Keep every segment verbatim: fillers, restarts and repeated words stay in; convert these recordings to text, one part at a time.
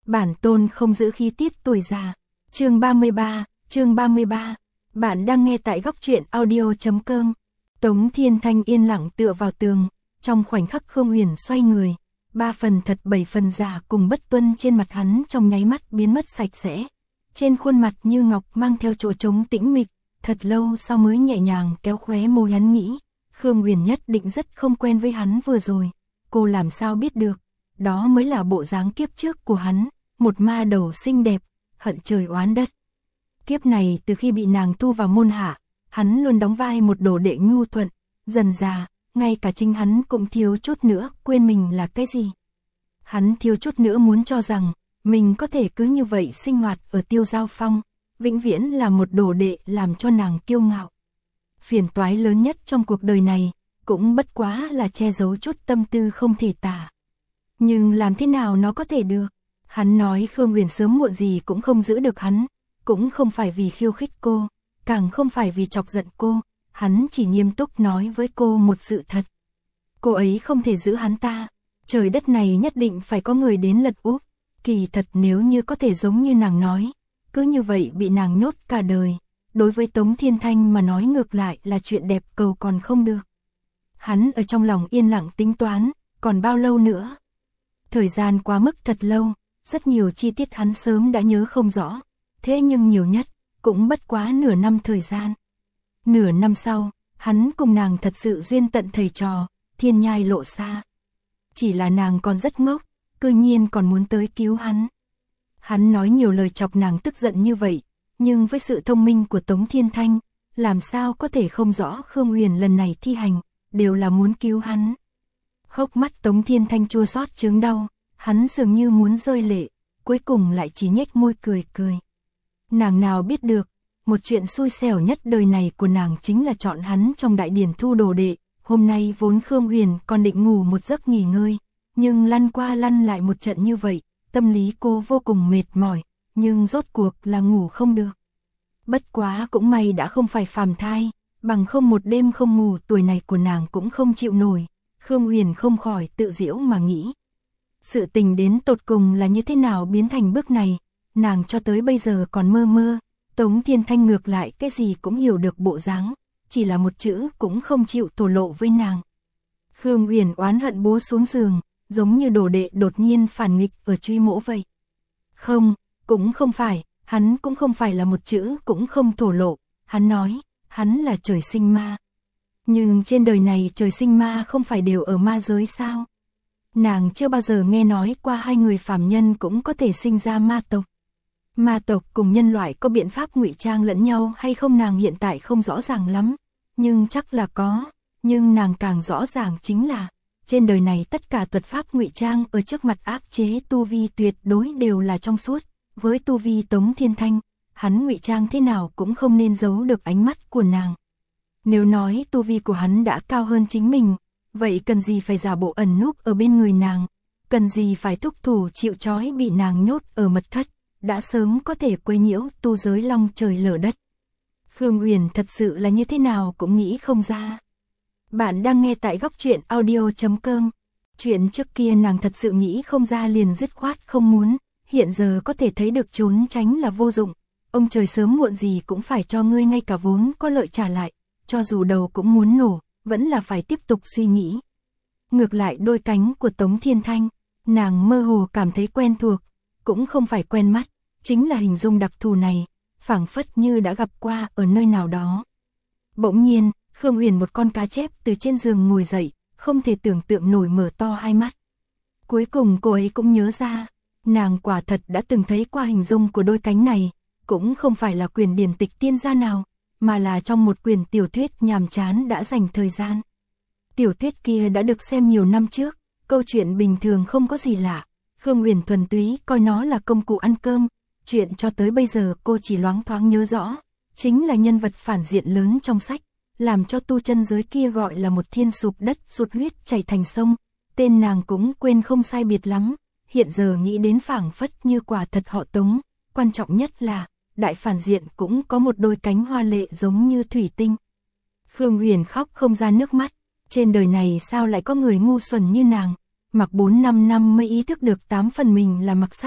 Bản tôn không giữ khí tiết tuổi già. Chương ba mươi ba, chương ba mươi ba. Bạn đang nghe tại góc truyện audio chấm com. Tống Thiên Thanh yên lặng tựa vào tường, trong khoảnh khắc Khương Huyền xoay người, ba phần thật bảy phần giả cùng bất tuân trên mặt hắn trong nháy mắt biến mất sạch sẽ. Trên khuôn mặt như ngọc mang theo chỗ trống tĩnh mịch, thật lâu sau mới nhẹ nhàng kéo khóe môi hắn nghĩ, Khương Huyền nhất định rất không quen với hắn vừa rồi, cô làm sao biết được, đó mới là bộ dáng kiếp trước của hắn, một ma đầu xinh đẹp, hận trời oán đất. Kiếp này từ khi bị nàng thu vào môn hạ, hắn luôn đóng vai một đồ đệ nhu thuận, dần già, ngay cả chính hắn cũng thiếu chút nữa quên mình là cái gì. Hắn thiếu chút nữa muốn cho rằng, mình có thể cứ như vậy sinh hoạt ở Tiêu Giao Phong, vĩnh viễn là một đồ đệ làm cho nàng kiêu ngạo. Phiền toái lớn nhất trong cuộc đời này, cũng bất quá là che giấu chút tâm tư không thể tả. Nhưng làm thế nào nó có thể được? Hắn nói Khương Huyền sớm muộn gì cũng không giữ được hắn, cũng không phải vì khiêu khích cô, càng không phải vì chọc giận cô, hắn chỉ nghiêm túc nói với cô một sự thật. Cô ấy không thể giữ hắn ta, trời đất này nhất định phải có người đến lật úp. Kỳ thật nếu như có thể giống như nàng nói, cứ như vậy bị nàng nhốt cả đời, đối với Tống Thiên Thanh mà nói ngược lại là chuyện đẹp cầu còn không được. Hắn ở trong lòng yên lặng tính toán, còn bao lâu nữa? Thời gian quá mức thật lâu, rất nhiều chi tiết hắn sớm đã nhớ không rõ, thế nhưng nhiều nhất, cũng bất quá nửa năm thời gian. Nửa năm sau, hắn cùng nàng thật sự duyên tận thầy trò, thiên nhai lộ xa. Chỉ là nàng còn rất ngốc, cư nhiên còn muốn tới cứu hắn. Hắn nói nhiều lời chọc nàng tức giận như vậy, nhưng với sự thông minh của Tống Thiên Thanh, làm sao có thể không rõ Khương Huyền lần này thi hành, đều là muốn cứu hắn. Hốc mắt Tống Thiên Thanh chua xót chướng đau, hắn dường như muốn rơi lệ, cuối cùng lại chỉ nhếch môi cười cười. Nàng nào biết được, một chuyện xui xẻo nhất đời này của nàng chính là chọn hắn trong đại điển thu đồ đệ. Hôm nay vốn Khương Huyền còn định ngủ một giấc nghỉ ngơi, nhưng lăn qua lăn lại một trận như vậy, tâm lý cô vô cùng mệt mỏi, nhưng rốt cuộc là ngủ không được. Bất quá cũng may đã không phải phàm thai, bằng không một đêm không ngủ tuổi này của nàng cũng không chịu nổi. Khương Huyền không khỏi tự giễu mà nghĩ. Sự tình đến tột cùng là như thế nào biến thành bước này, nàng cho tới bây giờ còn mơ mơ. Tống Thiên Thanh ngược lại cái gì cũng hiểu được bộ dáng, chỉ là một chữ cũng không chịu thổ lộ với nàng. Khương Huyền oán hận búa xuống giường, giống như đồ đệ đột nhiên phản nghịch ở truy mỗ vậy. Không, cũng không phải, hắn cũng không phải là một chữ cũng không thổ lộ, hắn nói, hắn là trời sinh ma. Nhưng trên đời này trời sinh ma không phải đều ở ma giới sao? Nàng chưa bao giờ nghe nói qua hai người phàm nhân cũng có thể sinh ra ma tộc. Ma tộc cùng nhân loại có biện pháp ngụy trang lẫn nhau hay không nàng hiện tại không rõ ràng lắm, nhưng chắc là có, nhưng nàng càng rõ ràng chính là, trên đời này tất cả thuật pháp ngụy trang ở trước mặt áp chế tu vi tuyệt đối đều là trong suốt, với tu vi Tống Thiên Thanh, hắn ngụy trang thế nào cũng không nên giấu được ánh mắt của nàng. Nếu nói tu vi của hắn đã cao hơn chính mình, vậy cần gì phải giả bộ ẩn núp ở bên người nàng, cần gì phải thúc thủ chịu trói bị nàng nhốt ở mật thất, đã sớm có thể quấy nhiễu tu giới long trời lở đất. Khương Huyền thật sự là như thế nào cũng nghĩ không ra. Bạn đang nghe tại góc truyện audio chấm com. Chuyện trước kia nàng thật sự nghĩ không ra liền dứt khoát không muốn, hiện giờ có thể thấy được trốn tránh là vô dụng. Ông trời sớm muộn gì cũng phải cho ngươi ngay cả vốn có lợi trả lại, cho dù đầu cũng muốn nổ, vẫn là phải tiếp tục suy nghĩ. Ngược lại đôi cánh của Tống Thiên Thanh, nàng mơ hồ cảm thấy quen thuộc, cũng không phải quen mắt, chính là hình dung đặc thù này, phảng phất như đã gặp qua ở nơi nào đó. Bỗng nhiên, Khương Huyền một con cá chép từ trên giường ngồi dậy, không thể tưởng tượng nổi mở to hai mắt. Cuối cùng cô ấy cũng nhớ ra, nàng quả thật đã từng thấy qua hình dung của đôi cánh này, cũng không phải là quyển điển tịch tiên gia nào, mà là trong một quyển tiểu thuyết nhàm chán đã dành thời gian. Tiểu thuyết kia đã được xem nhiều năm trước, câu chuyện bình thường không có gì lạ, Khương Huyền thuần túy coi nó là công cụ ăn cơm, chuyện cho tới bây giờ cô chỉ loáng thoáng nhớ rõ, chính là nhân vật phản diện lớn trong sách, làm cho tu chân giới kia gọi là một thiên sụp đất sụt huyết chảy thành sông, tên nàng cũng quên không sai biệt lắm, hiện giờ nghĩ đến phảng phất như quả thật họ Tống, quan trọng nhất là, đại phản diện cũng có một đôi cánh hoa lệ giống như thủy tinh. Khương Huyền khóc không ra nước mắt, trên đời này sao lại có người ngu xuẩn như nàng, mặc bốn năm năm mới ý thức được tám phần mình là mặc sách,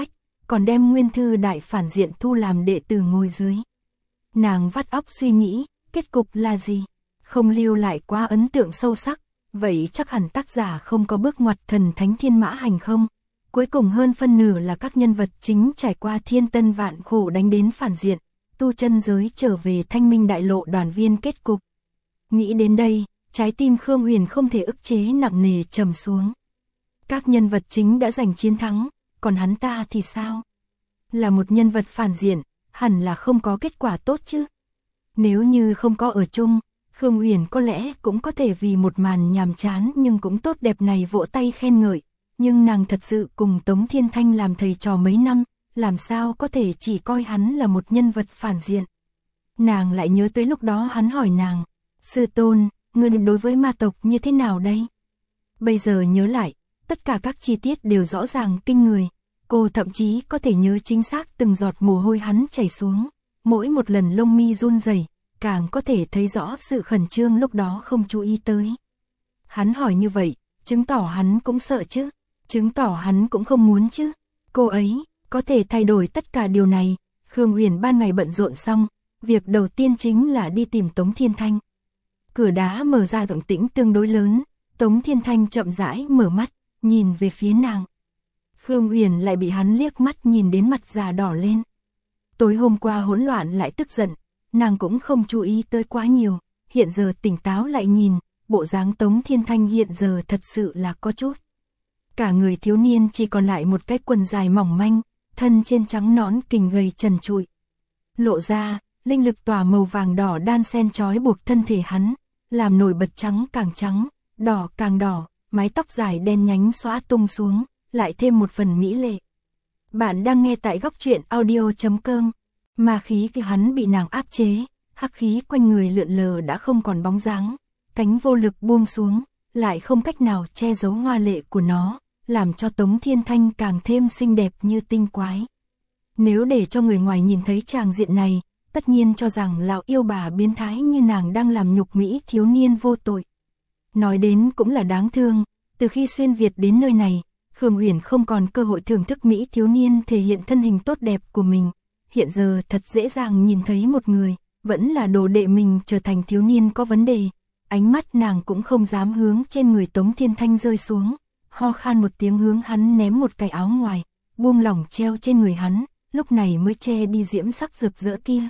còn đem Nguyên Thư đại phản diện thu làm đệ tử ngồi dưới. Nàng vắt óc suy nghĩ, kết cục là gì? Không lưu lại quá ấn tượng sâu sắc, vậy chắc hẳn tác giả không có bước ngoặt thần thánh thiên mã hành không? Cuối cùng hơn phân nửa là các nhân vật chính trải qua thiên tân vạn khổ đánh đến phản diện, tu chân giới trở về thanh minh đại lộ đoàn viên kết cục. Nghĩ đến đây, trái tim Khương Uyển không thể ức chế nặng nề trầm xuống. Các nhân vật chính đã giành chiến thắng, còn hắn ta thì sao? Là một nhân vật phản diện, hẳn là không có kết quả tốt chứ. Nếu như không có ở chung, Khương Uyển có lẽ cũng có thể vì một màn nhàm chán nhưng cũng tốt đẹp này vỗ tay khen ngợi. Nhưng nàng thật sự cùng Tống Thiên Thanh làm thầy trò mấy năm, làm sao có thể chỉ coi hắn là một nhân vật phản diện. Nàng lại nhớ tới lúc đó hắn hỏi nàng, sư tôn, ngươi đối với ma tộc như thế nào đây? Bây giờ nhớ lại, tất cả các chi tiết đều rõ ràng kinh người. Cô thậm chí có thể nhớ chính xác từng giọt mồ hôi hắn chảy xuống, mỗi một lần lông mi run rẩy, càng có thể thấy rõ sự khẩn trương lúc đó không chú ý tới. Hắn hỏi như vậy, chứng tỏ hắn cũng sợ chứ, chứng tỏ hắn cũng không muốn chứ. Cô ấy có thể thay đổi tất cả điều này. Khương Uyển ban ngày bận rộn xong, việc đầu tiên chính là đi tìm Tống Thiên Thanh. Cửa đá mở ra, động tĩnh tương đối lớn, Tống Thiên Thanh chậm rãi mở mắt, nhìn về phía nàng. Khương Uyển lại bị hắn liếc mắt nhìn đến mặt già đỏ lên. Tối hôm qua hỗn loạn lại tức giận, nàng cũng không chú ý tới quá nhiều, hiện giờ tỉnh táo lại nhìn, bộ dáng Tống Thiên Thanh hiện giờ thật sự là có chút. Cả người thiếu niên chỉ còn lại một cái quần dài mỏng manh, thân trên trắng nõn kình gầy trần trụi. Lộ ra, linh lực tỏa màu vàng đỏ đan xen trói buộc thân thể hắn, làm nổi bật trắng càng trắng, đỏ càng đỏ, mái tóc dài đen nhánh xõa tung xuống, lại thêm một phần mỹ lệ. Bạn đang nghe tại góc truyện audio chấm com. Ma khí của hắn bị nàng áp chế, hắc khí quanh người lượn lờ đã không còn bóng dáng, cánh vô lực buông xuống, lại không cách nào che giấu hoa lệ của nó, làm cho Tống Thiên Thanh càng thêm xinh đẹp như tinh quái. Nếu để cho người ngoài nhìn thấy tràng diện này, tất nhiên cho rằng lão yêu bà biến thái như nàng đang làm nhục mỹ thiếu niên vô tội. Nói đến cũng là đáng thương, từ khi xuyên Việt đến nơi này, Khương Uyển không còn cơ hội thưởng thức mỹ thiếu niên thể hiện thân hình tốt đẹp của mình. Hiện giờ thật dễ dàng nhìn thấy một người, vẫn là đồ đệ mình trở thành thiếu niên có vấn đề. Ánh mắt nàng cũng không dám hướng trên người Tống Thiên Thanh rơi xuống, ho khan một tiếng hướng hắn ném một cái áo ngoài, buông lỏng treo trên người hắn, lúc này mới che đi diễm sắc rực rỡ kia.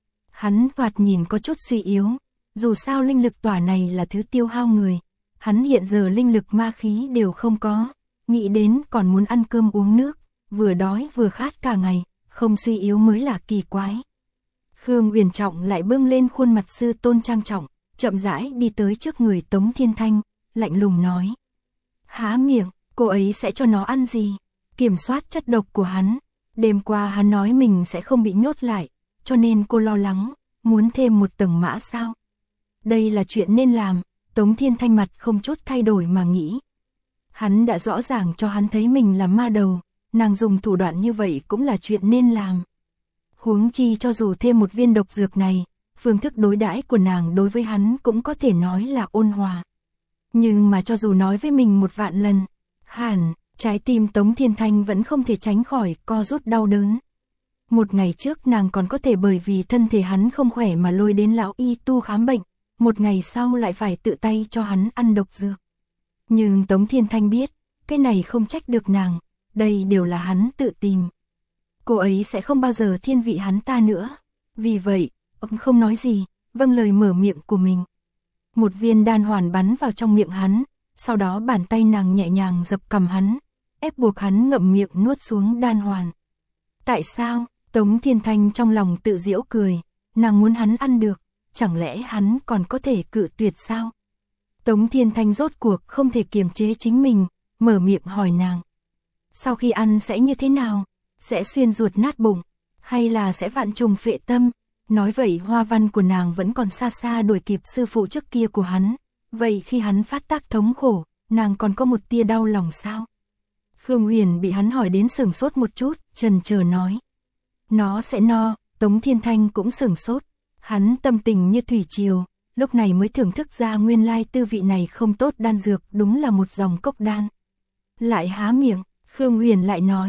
Hắn thoạt nhìn có chút suy yếu, dù sao linh lực tỏa này là thứ tiêu hao người, hắn hiện giờ linh lực ma khí đều không có, nghĩ đến còn muốn ăn cơm uống nước, vừa đói vừa khát cả ngày, không suy yếu mới là kỳ quái. Khương Uyển trọng lại bưng lên khuôn mặt sư tôn trang trọng, chậm rãi đi tới trước người Tống Thiên Thanh, lạnh lùng nói. Há miệng, cô ấy sẽ cho nó ăn gì? Kiểm soát chất độc của hắn. Đêm qua hắn nói mình sẽ không bị nhốt lại, cho nên cô lo lắng, muốn thêm một tầng mã sao? Đây là chuyện nên làm, Tống Thiên Thanh mặt không chút thay đổi mà nghĩ. Hắn đã rõ ràng cho hắn thấy mình là ma đầu, nàng dùng thủ đoạn như vậy cũng là chuyện nên làm. Huống chi cho dù thêm một viên độc dược này, phương thức đối đãi của nàng đối với hắn cũng có thể nói là ôn hòa. Nhưng mà cho dù nói với mình một vạn lần, hẳn, trái tim Tống Thiên Thanh vẫn không thể tránh khỏi co rút đau đớn. Một ngày trước nàng còn có thể bởi vì thân thể hắn không khỏe mà lôi đến lão y tu khám bệnh, một ngày sau lại phải tự tay cho hắn ăn độc dược. Nhưng Tống Thiên Thanh biết, cái này không trách được nàng, đây đều là hắn tự tìm. Cô ấy sẽ không bao giờ thiên vị hắn ta nữa. Vì vậy, ông không nói gì, vâng lời mở miệng của mình. Một viên đan hoàn bắn vào trong miệng hắn, sau đó bàn tay nàng nhẹ nhàng dập cằm hắn, ép buộc hắn ngậm miệng nuốt xuống đan hoàn. Tại sao? Tống Thiên Thanh trong lòng tự giễu cười, nàng muốn hắn ăn được, chẳng lẽ hắn còn có thể cự tuyệt sao? Tống Thiên Thanh rốt cuộc không thể kiềm chế chính mình, mở miệng hỏi nàng. Sau khi ăn sẽ như thế nào? Sẽ xuyên ruột nát bụng, hay là sẽ vạn trùng phệ tâm? Nói vậy hoa văn của nàng vẫn còn xa xa đuổi kịp sư phụ trước kia của hắn. Vậy khi hắn phát tác thống khổ, nàng còn có một tia đau lòng sao? Khương Uyển bị hắn hỏi đến sửng sốt một chút, chần chờ nói. Nó sẽ no. Tống Thiên Thanh cũng sửng sốt. Hắn tâm tình như thủy triều, lúc này mới thưởng thức ra nguyên lai tư vị này không tốt, đan dược đúng là một dòng cốc đan. Lại há miệng, Khương Uyển lại nói,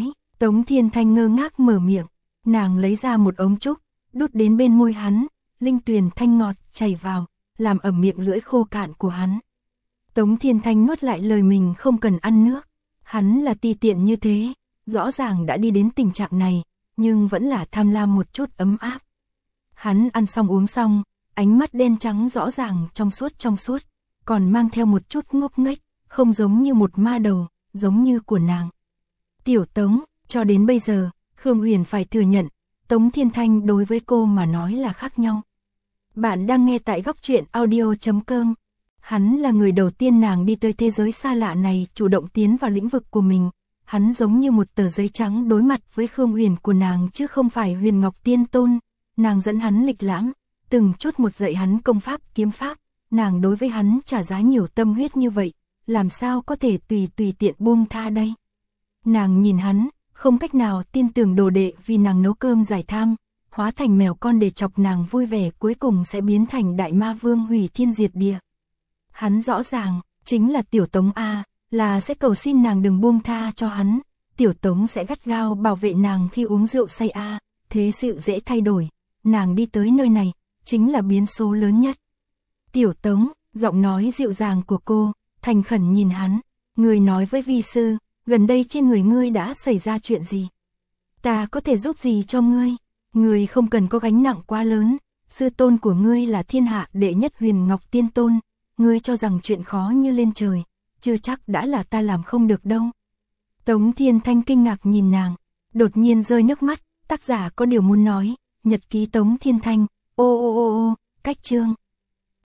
Tống Thiên Thanh ngơ ngác mở miệng, nàng lấy ra một ống trúc, đút đến bên môi hắn, linh tuyền thanh ngọt chảy vào, làm ẩm miệng lưỡi khô cạn của hắn. Tống Thiên Thanh nuốt lại lời mình không cần ăn nước, hắn là ti tiện như thế, rõ ràng đã đi đến tình trạng này, nhưng vẫn là tham lam một chút ấm áp. Hắn ăn xong uống xong, ánh mắt đen trắng rõ ràng trong suốt trong suốt, còn mang theo một chút ngốc nghếch, không giống như một ma đầu, giống như của nàng. Tiểu Tống, cho đến bây giờ, Khương Huyền phải thừa nhận, Tống Thiên Thanh đối với cô mà nói là khác nhau. Bạn đang nghe tại góc truyện audio chấm com. Hắn là người đầu tiên nàng đi tới thế giới xa lạ này chủ động tiến vào lĩnh vực của mình. Hắn giống như một tờ giấy trắng đối mặt với Khương Huyền của nàng chứ không phải Huyền Ngọc Tiên Tôn. Nàng dẫn hắn lịch lãm, từng chút một dạy hắn công pháp kiếm pháp. Nàng đối với hắn trả giá nhiều tâm huyết như vậy, làm sao có thể tùy tùy tiện buông tha đây. Nàng nhìn hắn, không cách nào tin tưởng đồ đệ vì nàng nấu cơm giải tham, hóa thành mèo con để chọc nàng vui vẻ cuối cùng sẽ biến thành đại ma vương hủy thiên diệt địa. Hắn rõ ràng, chính là Tiểu Tống A, là sẽ cầu xin nàng đừng buông tha cho hắn, Tiểu Tống sẽ gắt gao bảo vệ nàng khi uống rượu say A, thế sự dễ thay đổi, nàng đi tới nơi này, chính là biến số lớn nhất. Tiểu Tống, giọng nói dịu dàng của cô, thành khẩn nhìn hắn, người nói với vi sư, gần đây trên người ngươi đã xảy ra chuyện gì? Ta có thể giúp gì cho ngươi? Ngươi không cần có gánh nặng quá lớn, sư tôn của ngươi là thiên hạ đệ nhất Huyền Ngọc Tiên Tôn, ngươi cho rằng chuyện khó như lên trời, chưa chắc đã là ta làm không được đâu. Tống Thiên Thanh kinh ngạc nhìn nàng, đột nhiên rơi nước mắt, tác giả có điều muốn nói, nhật ký Tống Thiên Thanh, ô ô ô ô, cách chương.